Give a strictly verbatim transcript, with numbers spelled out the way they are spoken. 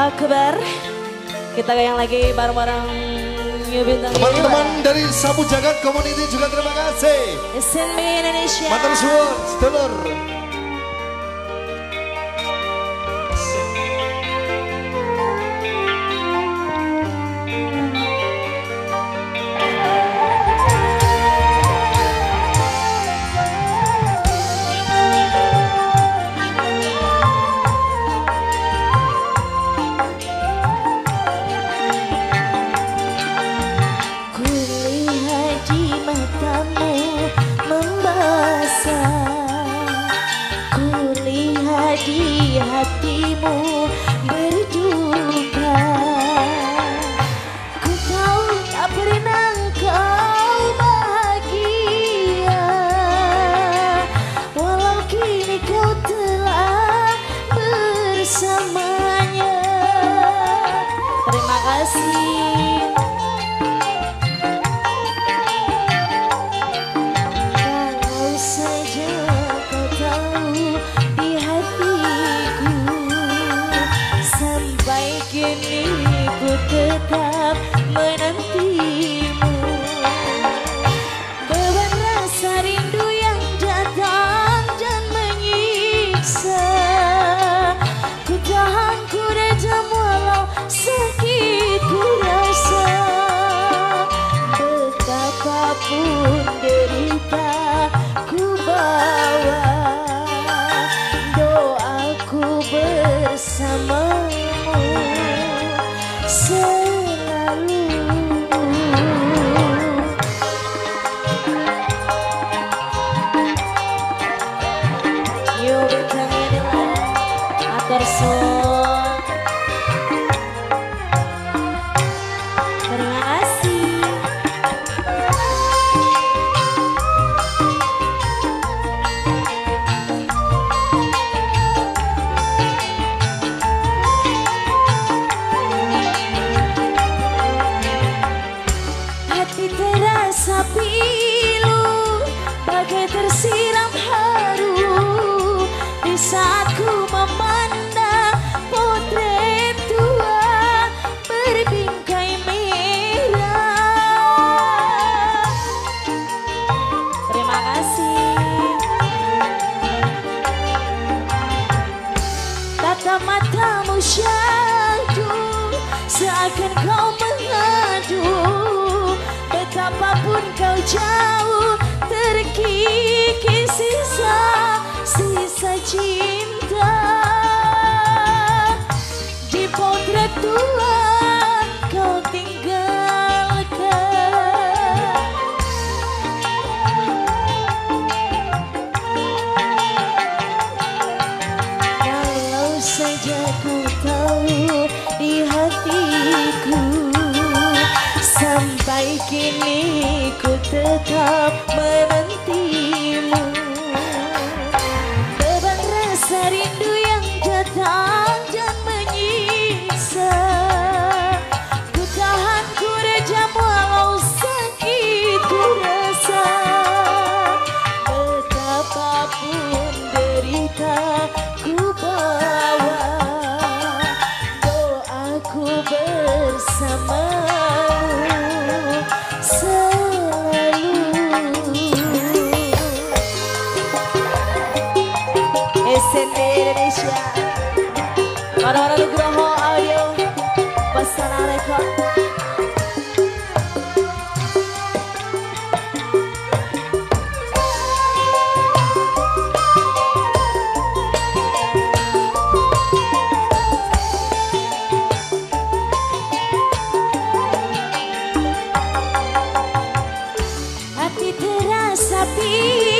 Akbar. Kita yang lagi bareng-bareng New Bintang. Teman-teman dari Sapu Jagat Community juga terima kasih. S N B Indonesia. Matur suwun, sedulur. Di hatimu berduka, ku tahu tak pernah kau bahagia, walau kini kau telah bersamanya. Terima kasih. Kalau saja kau tahu di hatiku, sampai kini ku tetap menantimu. Beban rasa rindu yang datang dan menyiksa, ku tahan, ku redam walau sakit ku rasa. Betapapun derita ku bawa, doaku bersamamu selalu. New Bintang inilah atur suwun. Terima kasih. Hati terasa pilu, bagai tersiram haru di saat ku memandang potret tua berbingkai merah. Terima kasih. Tatap matamu syahdu, seakan kau mengadu. Betapapun kau jauh, terkikis sisa sisa cinta. Di potret tua kau tinggalkan. Kalau saja ku tahu di hatiku, sampai kini ku tetap menantimu. Beban rasa rindu yang datang dan menyiksa, ku tahan, ku redam walau sakit ku rasa. Betapapun derita ku bawa, doaku bersamamu selalu. S N B Indonesia, Para-para Nugroho Audio, Pesona Record. Hati terasa pilu,